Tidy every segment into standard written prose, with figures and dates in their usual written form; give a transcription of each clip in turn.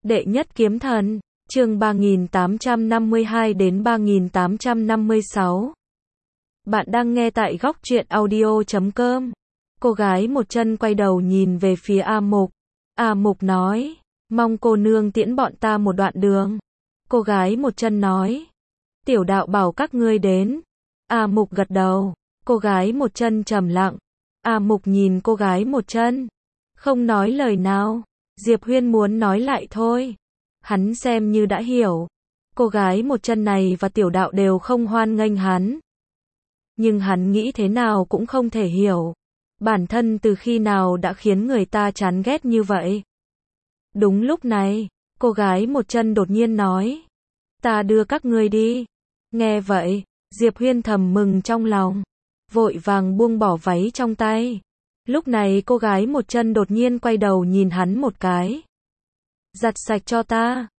Đệ nhất kiếm thần, chương 3852 đến 3856. Bạn đang nghe tại góc truyện audio.com. Cô gái một chân quay đầu nhìn về phía A Mục. A Mục nói, mong cô nương tiễn bọn ta một đoạn đường. Cô gái một chân nói, tiểu đạo bảo các ngươi đến. A Mục gật đầu. Cô gái một chân trầm lặng. A Mục nhìn cô gái một chân, không nói lời nào. Diệp Huyên muốn nói lại thôi. Hắn xem như đã hiểu. Cô gái một chân này và tiểu đạo đều không hoan nghênh hắn. Nhưng hắn nghĩ thế nào cũng không thể hiểu. Bản thân từ khi nào đã khiến người ta chán ghét như vậy. Đúng lúc này, cô gái một chân đột nhiên nói, ta đưa các ngươi đi. Nghe vậy, Diệp Huyên thầm mừng trong lòng, vội vàng buông bỏ váy trong tay. Lúc này cô gái một chân đột nhiên quay đầu nhìn hắn một cái. Giặt sạch cho ta,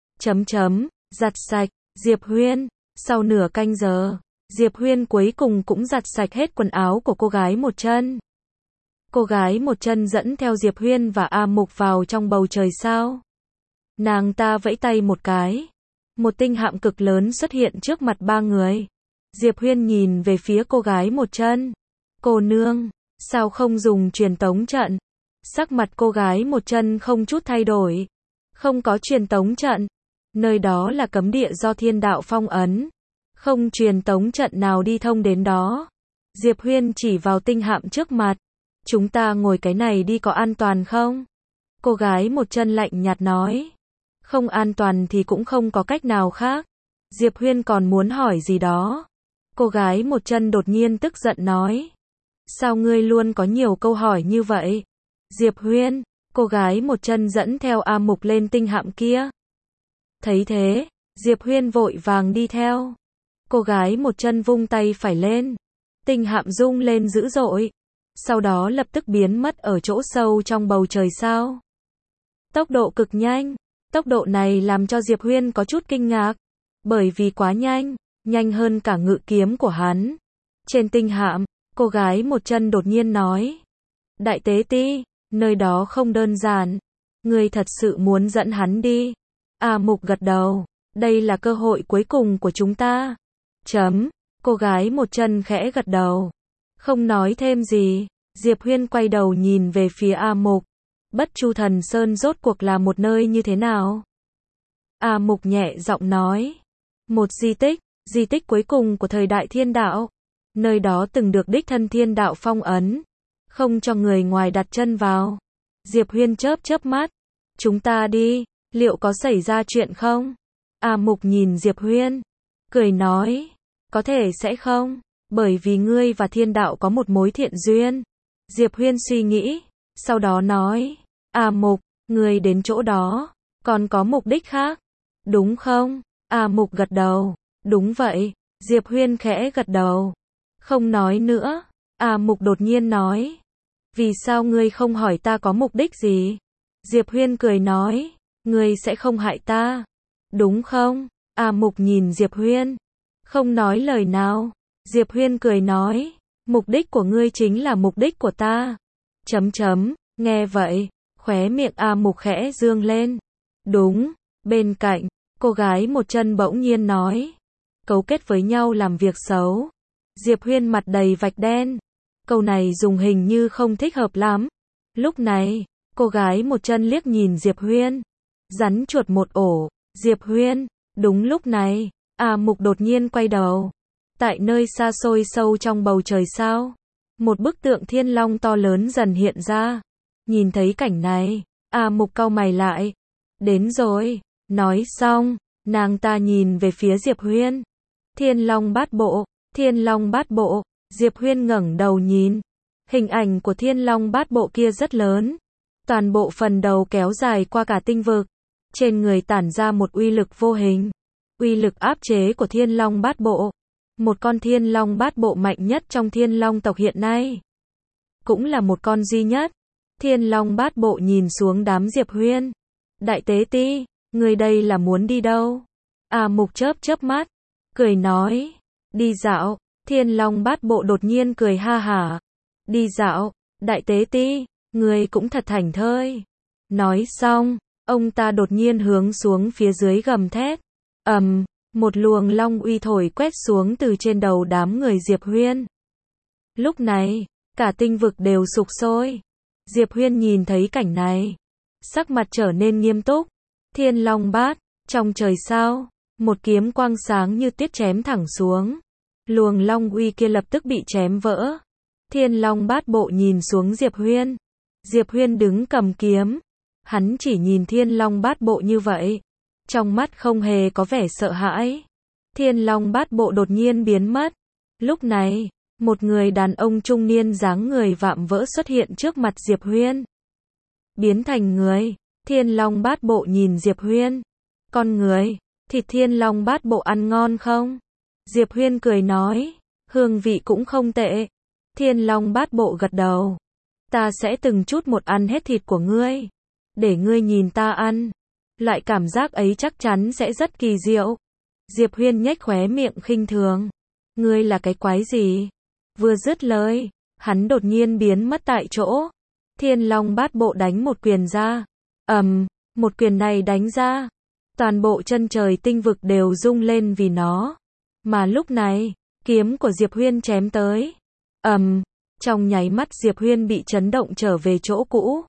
giặt sạch. Diệp Huyên. Sau nửa canh giờ, Diệp Huyên cuối cùng cũng giặt sạch hết quần áo của cô gái một chân. Cô gái một chân dẫn theo Diệp Huyên và A Mục vào trong bầu trời sao. Nàng ta vẫy tay một cái. Một tinh hạm cực lớn xuất hiện trước mặt ba người. Diệp Huyên nhìn về phía cô gái một chân. Cô nương, sao không dùng truyền tống trận? Sắc mặt cô gái một chân không chút thay đổi. Không có truyền tống trận. Nơi đó là cấm địa do thiên đạo phong ấn. Không truyền tống trận nào đi thông đến đó. Diệp Huyên chỉ vào tinh hạm trước mặt. Chúng ta ngồi cái này đi có an toàn không? Cô gái một chân lạnh nhạt nói. Không an toàn thì cũng không có cách nào khác. Diệp Huyên còn muốn hỏi gì đó. Cô gái một chân đột nhiên tức giận nói. Sao ngươi luôn có nhiều câu hỏi như vậy? Diệp Huyên. Cô gái một chân dẫn theo A Mục lên tinh hạm kia. Thấy thế, Diệp Huyên vội vàng đi theo. Cô gái một chân vung tay phải lên. Tinh hạm rung lên dữ dội. Sau đó lập tức biến mất ở chỗ sâu trong bầu trời sao. Tốc độ cực nhanh. Tốc độ này làm cho Diệp Huyên có chút kinh ngạc. Bởi vì quá nhanh, nhanh hơn cả ngự kiếm của hắn. Trên tinh hạm, cô gái một chân đột nhiên nói. Đại tế ti, nơi đó không đơn giản. Ngươi thật sự muốn dẫn hắn đi. A Mục gật đầu. Đây là cơ hội cuối cùng của chúng ta. Cô gái một chân khẽ gật đầu. Không nói thêm gì. Diệp Huyên quay đầu nhìn về phía A Mục. Bất Chu Thần Sơn rốt cuộc là một nơi như thế nào? A Mục nhẹ giọng nói. Một di tích cuối cùng của thời đại thiên đạo. Nơi đó từng được đích thân thiên đạo phong ấn. Không cho người ngoài đặt chân vào. Diệp Huyên chớp chớp mắt. Chúng ta đi, liệu có xảy ra chuyện không? A Mục nhìn Diệp Huyên. Cười nói. Có thể sẽ không. Bởi vì ngươi và thiên đạo có một mối thiện duyên. Diệp Huyên suy nghĩ. Sau đó nói. A Mục, ngươi đến chỗ đó. Còn có mục đích khác. Đúng không? A Mục gật đầu. Đúng vậy. Diệp Huyên khẽ gật đầu. Không nói nữa. A Mục đột nhiên nói. Vì sao ngươi không hỏi ta có mục đích gì? Diệp Huyên cười nói. Ngươi sẽ không hại ta. Đúng không? A Mục nhìn Diệp Huyên. Không nói lời nào. Diệp Huyên cười nói. Mục đích của ngươi chính là mục đích của ta. Nghe vậy, khóe miệng A Mục khẽ dương lên. Đúng. Bên cạnh, cô gái một chân bỗng nhiên nói. Cấu kết với nhau làm việc xấu. Diệp Huyên mặt đầy vạch đen. Câu này dùng hình như không thích hợp lắm. Lúc này, cô gái một chân liếc nhìn Diệp Huyên. Rắn chuột một ổ. Diệp Huyên. Đúng lúc này, A Mục đột nhiên quay đầu. Tại nơi xa xôi sâu trong bầu trời sao. Một bức tượng thiên long to lớn dần hiện ra. Nhìn thấy cảnh này, A Mục cau mày lại. Đến rồi. Nói xong, nàng ta nhìn về phía Diệp Huyên. Thiên long bát bộ. Thiên long bát bộ. Diệp Huyên ngẩng đầu nhìn. Hình ảnh của thiên long bát bộ kia rất lớn. Toàn bộ phần đầu kéo dài qua cả tinh vực. Trên người tản ra một uy lực vô hình. Uy lực áp chế của thiên long bát bộ. Một con thiên long bát bộ mạnh nhất trong thiên long tộc hiện nay. Cũng là một con duy nhất. Thiên long bát bộ nhìn xuống đám Diệp Huyên. Đại tế ti, người đây là muốn đi đâu? A Mục chớp chớp mắt. Cười nói. Đi dạo. Thiên long bát bộ đột nhiên cười ha hả. Đi dạo. Đại tế ti, người cũng thật thảnh thơi. Nói xong, Ông ta đột nhiên hướng xuống phía dưới gầm thét. Một luồng long uy thổi quét xuống từ trên đầu đám người Diệp Huyên. Lúc này, cả tinh vực đều sục sôi. Diệp Huyên nhìn thấy cảnh này, sắc mặt trở nên nghiêm túc. Thiên Long Bát, trong trời sao, một kiếm quang sáng như tiết chém thẳng xuống. Luồng long uy kia lập tức bị chém vỡ. Thiên Long Bát Bộ nhìn xuống Diệp Huyên. Diệp Huyên đứng cầm kiếm. Hắn chỉ nhìn Thiên Long Bát Bộ như vậy, trong mắt không hề có vẻ sợ hãi. Thiên Long Bát Bộ đột nhiên biến mất. Lúc này, một người đàn ông trung niên dáng người vạm vỡ xuất hiện trước mặt Diệp Huyên. Biến thành người, Thiên Long Bát Bộ nhìn Diệp Huyên. Con người, thịt Thiên Long Bát Bộ ăn ngon không? Diệp Huyên cười nói, hương vị cũng không tệ. Thiên Long Bát Bộ gật đầu. Ta sẽ từng chút một ăn hết thịt của ngươi. Để ngươi nhìn ta ăn. Loại cảm giác ấy chắc chắn sẽ rất kỳ diệu. Diệp Huyên nhếch khóe miệng khinh thường. Ngươi là cái quái gì? Vừa dứt lời, hắn đột nhiên biến mất tại chỗ. Thiên Long Bát Bộ đánh một quyền ra. Một quyền này đánh ra. Toàn bộ chân trời tinh vực đều rung lên vì nó. Mà lúc này, kiếm của Diệp Huyên chém tới. Trong nháy mắt Diệp Huyên bị chấn động trở về chỗ cũ.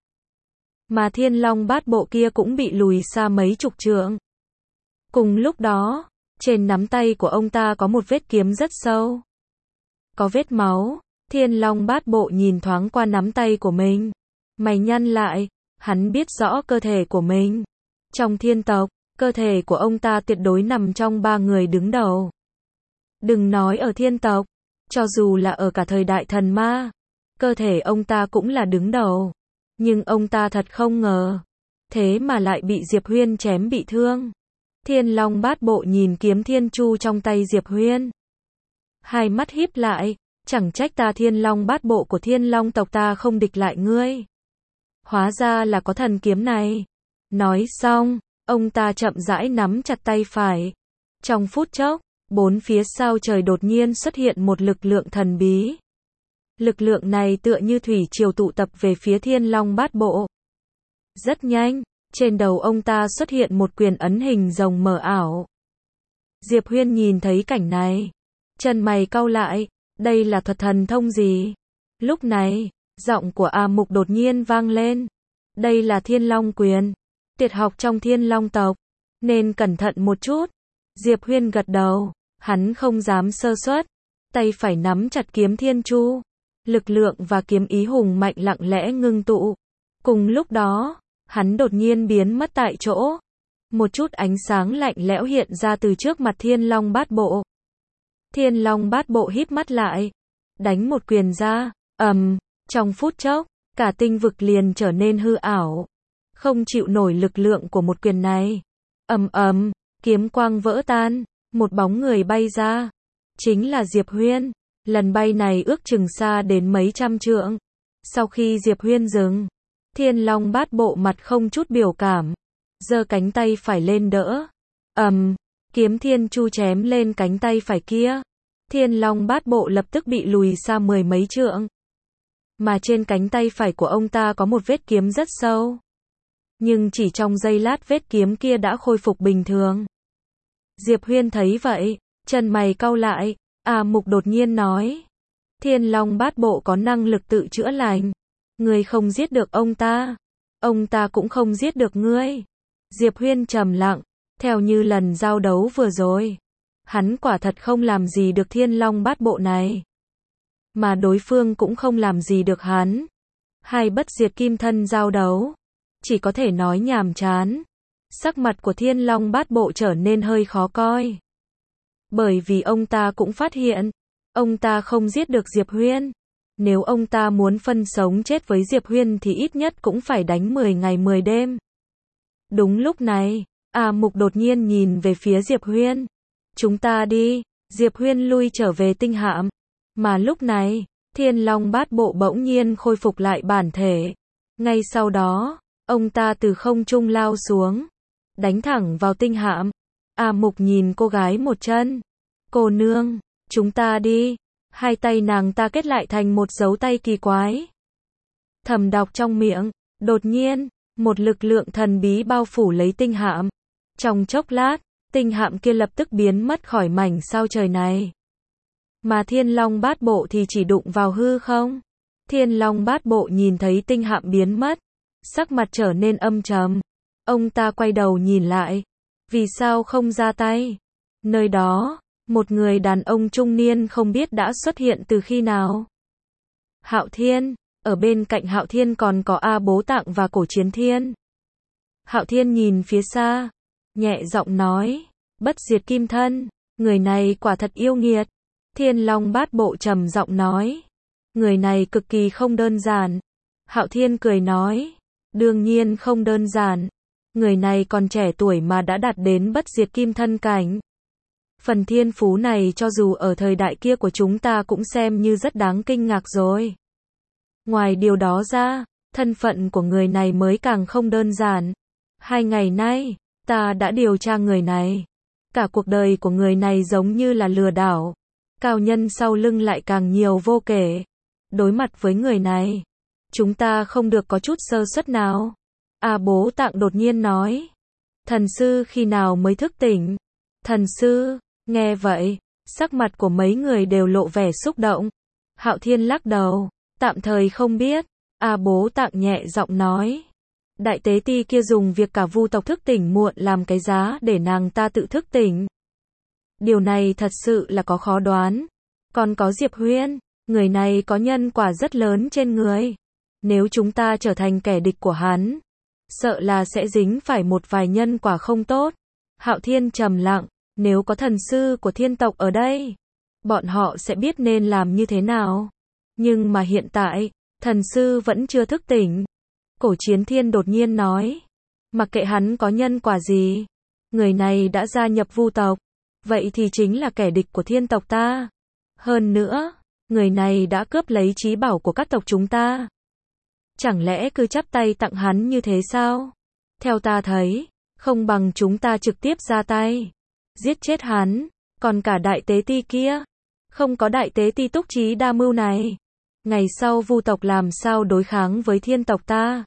Mà Thiên Long Bát Bộ kia cũng bị lùi xa mấy chục trượng. Cùng lúc đó, trên nắm tay của ông ta có một vết kiếm rất sâu. Có vết máu. Thiên Long Bát Bộ nhìn thoáng qua nắm tay của mình. Mày nhăn lại, hắn biết rõ cơ thể của mình. Trong thiên tộc, cơ thể của ông ta tuyệt đối nằm trong 3 người đứng đầu. Đừng nói ở thiên tộc, cho dù là ở cả thời đại thần ma, cơ thể ông ta cũng là đứng đầu. Nhưng ông ta thật không ngờ, thế mà lại bị Diệp Huyên chém bị thương. Thiên Long Bát Bộ nhìn kiếm thiên chu trong tay Diệp Huyên. Hai mắt híp lại, chẳng trách ta Thiên Long Bát Bộ của Thiên Long tộc ta không địch lại ngươi. Hóa ra là có thần kiếm này. Nói xong, ông ta chậm rãi nắm chặt tay phải. Trong phút chốc, bốn phía sao trời đột nhiên xuất hiện một lực lượng thần bí. Lực lượng này tựa như thủy triều tụ tập về phía Thiên Long Bát Bộ. Rất nhanh, trên đầu ông ta xuất hiện một quyền ấn hình rồng mờ ảo. Diệp Huyên nhìn thấy cảnh này, chân mày cau lại, đây là thuật thần thông gì? Lúc này, giọng của A Mục đột nhiên vang lên. Đây là Thiên Long quyền, tuyệt học trong Thiên Long tộc, nên cẩn thận một chút. Diệp Huyên gật đầu, hắn không dám sơ suất, tay phải nắm chặt kiếm thiên chu. Lực lượng và kiếm ý hùng mạnh lặng lẽ ngưng tụ. Cùng lúc đó, hắn đột nhiên biến mất tại chỗ. Một chút ánh sáng lạnh lẽo hiện ra từ trước mặt Thiên Long Bát Bộ. Thiên Long Bát Bộ híp mắt lại, đánh một quyền ra. Trong phút chốc, cả tinh vực liền trở nên hư ảo, không chịu nổi lực lượng của một quyền này. Kiếm quang vỡ tan, một bóng người bay ra, chính là Diệp Huyên. Lần bay này ước chừng xa đến mấy trăm trượng. Sau khi Diệp Huyên dừng, Thiên Long Bát Bộ mặt không chút biểu cảm, giơ cánh tay phải lên đỡ. Kiếm thiên chu chém lên cánh tay phải kia. Thiên Long Bát Bộ lập tức bị lùi xa 10 mấy trượng. Mà trên cánh tay phải của ông ta có một vết kiếm rất sâu. Nhưng chỉ trong giây lát vết kiếm kia đã khôi phục bình thường. Diệp Huyên thấy vậy, chân mày cau lại. A Mục đột nhiên nói, Thiên Long Bát Bộ có năng lực tự chữa lành. Ngươi không giết được ông ta cũng không giết được ngươi. Diệp Huyên trầm lặng, theo như lần giao đấu vừa rồi, hắn quả thật không làm gì được Thiên Long Bát Bộ này. Mà đối phương cũng không làm gì được hắn. Hai bất diệt kim thân giao đấu, chỉ có thể nói nhàm chán. Sắc mặt của Thiên Long Bát Bộ trở nên hơi khó coi. Bởi vì ông ta cũng phát hiện, ông ta không giết được Diệp Huyên. Nếu ông ta muốn phân sống chết với Diệp Huyên thì ít nhất cũng phải đánh 10 ngày 10 đêm. Đúng lúc này, A Mục đột nhiên nhìn về phía Diệp Huyên. Chúng ta đi. Diệp Huyên lui trở về tinh hạm. Mà lúc này, Thiên Long Bát Bộ bỗng nhiên khôi phục lại bản thể. Ngay sau đó, ông ta từ không trung lao xuống, đánh thẳng vào tinh hạm. A Mục nhìn cô gái một chân. Cô nương, chúng ta đi. Hai tay nàng ta kết lại thành một dấu tay kỳ quái. Thầm đọc trong miệng, đột nhiên, Một lực lượng thần bí bao phủ lấy tinh hạm. Trong chốc lát, tinh hạm kia lập tức biến mất khỏi mảnh sao trời này. Mà Thiên Long Bát Bộ thì chỉ đụng vào hư không. Thiên Long Bát Bộ nhìn thấy tinh hạm biến mất, sắc mặt trở nên âm trầm. Ông ta quay đầu nhìn lại. Vì sao không ra tay? Nơi đó, một người đàn ông trung niên không biết đã xuất hiện từ khi nào. Hạo Thiên, ở bên cạnh Hạo Thiên còn có A Bố Tạng và Cổ Chiến Thiên. Hạo Thiên nhìn phía xa, nhẹ giọng nói, bất diệt kim thân, người này quả thật yêu nghiệt. Thiên Long Bát Bộ trầm giọng nói, người này cực kỳ không đơn giản. Hạo Thiên cười nói, đương nhiên không đơn giản. Người này còn trẻ tuổi mà đã đạt đến bất diệt kim thân cảnh. Phần thiên phú này cho dù ở thời đại kia của chúng ta cũng xem như rất đáng kinh ngạc rồi. Ngoài điều đó ra, thân phận của người này mới càng không đơn giản. 2 ngày nay, ta đã điều tra người này. Cả cuộc đời của người này giống như là lừa đảo. Cao nhân sau lưng lại càng nhiều vô kể. Đối mặt với người này, chúng ta không được có chút sơ suất nào. A Bố Tạng đột nhiên nói. Thần sư khi nào mới thức tỉnh? Thần sư, nghe vậy, sắc mặt của mấy người đều lộ vẻ xúc động. Hạo Thiên lắc đầu, tạm thời không biết. A Bố Tạng nhẹ giọng nói. Đại tế ti kia dùng việc cả vu tộc thức tỉnh muộn làm cái giá để nàng ta tự thức tỉnh. Điều này thật sự là có khó đoán. Còn có Diệp Huyên, người này có nhân quả rất lớn trên người. Nếu chúng ta trở thành kẻ địch của hắn, sợ là sẽ dính phải một vài nhân quả không tốt. Hạo Thiên trầm lặng, nếu có thần sư của thiên tộc ở đây, bọn họ sẽ biết nên làm như thế nào. Nhưng mà hiện tại, thần sư vẫn chưa thức tỉnh. Cổ Chiến Thiên đột nhiên nói, mặc kệ hắn có nhân quả gì, người này đã gia nhập vu tộc, vậy thì chính là kẻ địch của thiên tộc ta. Hơn nữa, người này đã cướp lấy trí bảo của các tộc chúng ta. Chẳng lẽ cứ chắp tay tặng hắn như thế sao? Theo ta thấy, không bằng chúng ta trực tiếp ra tay, giết chết hắn, còn cả đại tế ti kia. Không có đại tế ti túc trí đa mưu này, ngày sau vu tộc làm sao đối kháng với thiên tộc ta?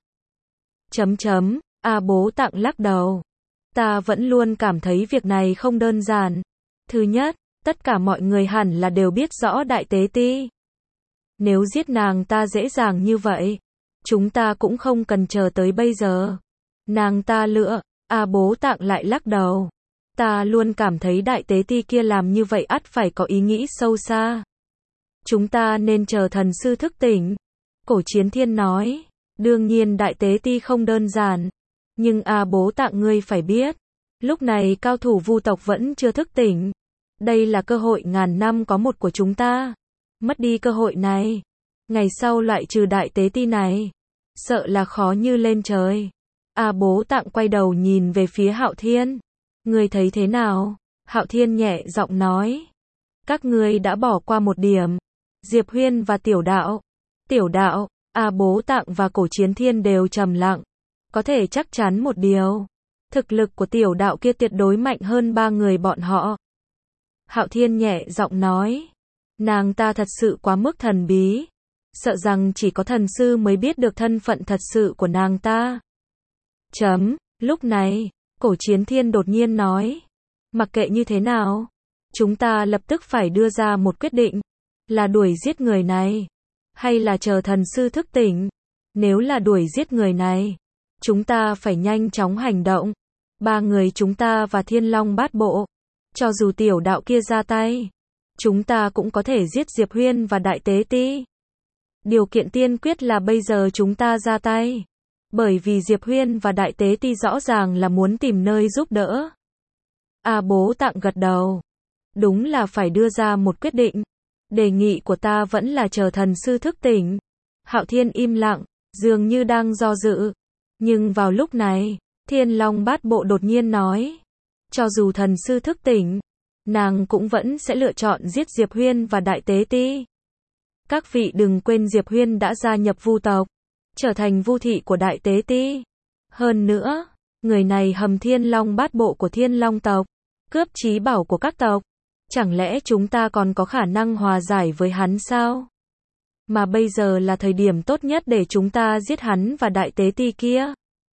A Bố Tạng lắc đầu. Ta vẫn luôn cảm thấy việc này không đơn giản. Thứ nhất, tất cả mọi người hẳn là đều biết rõ đại tế ti. Nếu giết nàng ta dễ dàng như vậy, chúng ta cũng không cần chờ tới bây giờ. Nàng ta lựa, A Bố Tạng lại lắc đầu. Ta luôn cảm thấy đại tế ti kia làm như vậy ắt phải có ý nghĩ sâu xa. Chúng ta nên chờ thần sư thức tỉnh. Cổ Chiến Thiên nói, đương nhiên đại tế ti không đơn giản. Nhưng A Bố Tạng ngươi phải biết, lúc này cao thủ vu tộc vẫn chưa thức tỉnh. Đây là cơ hội ngàn năm có một của chúng ta. Mất đi cơ hội này, ngày sau loại trừ đại tế ti này, sợ là khó như lên trời. A Bố Tạng quay đầu nhìn về phía Hạo Thiên. Ngươi thấy thế nào? Hạo Thiên nhẹ giọng nói. Các ngươi đã bỏ qua một điểm. Diệp Huyên và Tiểu Đạo. Tiểu Đạo, A Bố Tạng và Cổ Chiến Thiên đều trầm lặng. Có thể chắc chắn một điều. Thực lực của Tiểu Đạo kia tuyệt đối mạnh hơn 3 người bọn họ. Hạo Thiên nhẹ giọng nói. Nàng ta thật sự quá mức thần bí. Sợ rằng chỉ có thần sư mới biết được thân phận thật sự của nàng ta. Lúc này, Cổ Chiến Thiên đột nhiên nói. Mặc kệ như thế nào, chúng ta lập tức phải đưa ra một quyết định. Là đuổi giết người này, hay là chờ thần sư thức tỉnh? Nếu là đuổi giết người này, chúng ta phải nhanh chóng hành động. 3 người chúng ta và Thiên Long Bát Bộ, cho dù Tiểu Đạo kia ra tay, chúng ta cũng có thể giết Diệp Huyên và đại tế ti. Điều kiện tiên quyết là bây giờ chúng ta ra tay. Bởi vì Diệp Huyên và đại tế ti rõ ràng là muốn tìm nơi giúp đỡ. A Bố Tạng gật đầu. Đúng là phải đưa ra một quyết định. Đề nghị của ta vẫn là chờ thần sư thức tỉnh. Hạo Thiên im lặng, dường như đang do dự. Nhưng vào lúc này, Thiên Long Bát Bộ đột nhiên nói. Cho dù thần sư thức tỉnh, nàng cũng vẫn sẽ lựa chọn giết Diệp Huyên và đại tế ti. Các vị đừng quên Diệp Huyên đã gia nhập vu tộc, trở thành vu thị của đại tế ti. Hơn nữa, người này hầm Thiên Long Bát Bộ của Thiên Long tộc, cướp trí bảo của các tộc. Chẳng lẽ chúng ta còn có khả năng hòa giải với hắn sao? Mà bây giờ là thời điểm tốt nhất để chúng ta giết hắn và đại tế ti kia.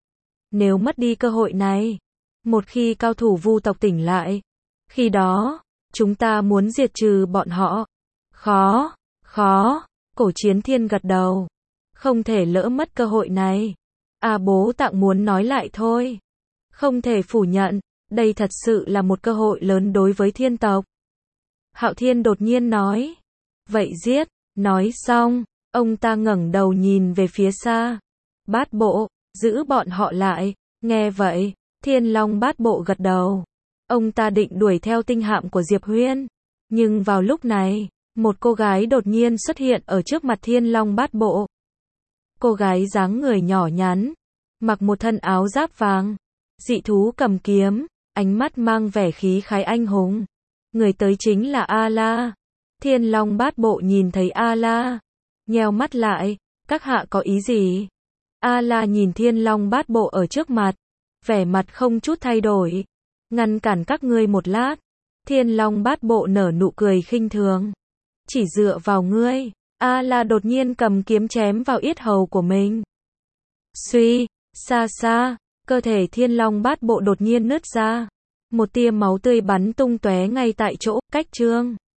Nếu mất đi cơ hội này, một khi cao thủ Vu tộc tỉnh lại, khi đó, chúng ta muốn diệt trừ bọn họ. Khó, khó, Cổ Chiến Thiên gật đầu. Không thể lỡ mất cơ hội này. Bố Tạng muốn nói lại thôi. Không thể phủ nhận, đây thật sự là một cơ hội lớn đối với thiên tộc. Hạo Thiên đột nhiên nói. Vậy giết, nói xong, ông ta ngẩng đầu nhìn về phía xa. Bát Bộ, giữ bọn họ lại. Nghe vậy, Thiên Long Bát Bộ gật đầu. Ông ta định đuổi theo tinh hạm của Diệp Huyên. Nhưng vào lúc này, một cô gái đột nhiên xuất hiện ở trước mặt Thiên Long Bát Bộ. Cô gái dáng người nhỏ nhắn, mặc một thân áo giáp vàng, dị thú cầm kiếm, ánh mắt mang vẻ khí khái anh hùng. Người tới chính là A-la. Thiên Long Bát Bộ nhìn thấy A-la, nheo mắt lại, các hạ có ý gì? A-la nhìn Thiên Long Bát Bộ ở trước mặt, vẻ mặt không chút thay đổi. Ngăn cản các ngươi một lát. Thiên Long Bát Bộ nở nụ cười khinh thường. Chỉ dựa vào ngươi. A-la đột nhiên cầm kiếm chém vào yết hầu của mình. Suy, xa xa, cơ thể Thiên Long Bát Bộ đột nhiên nứt ra. Một tia máu tươi bắn tung tóe ngay tại chỗ, cách chương.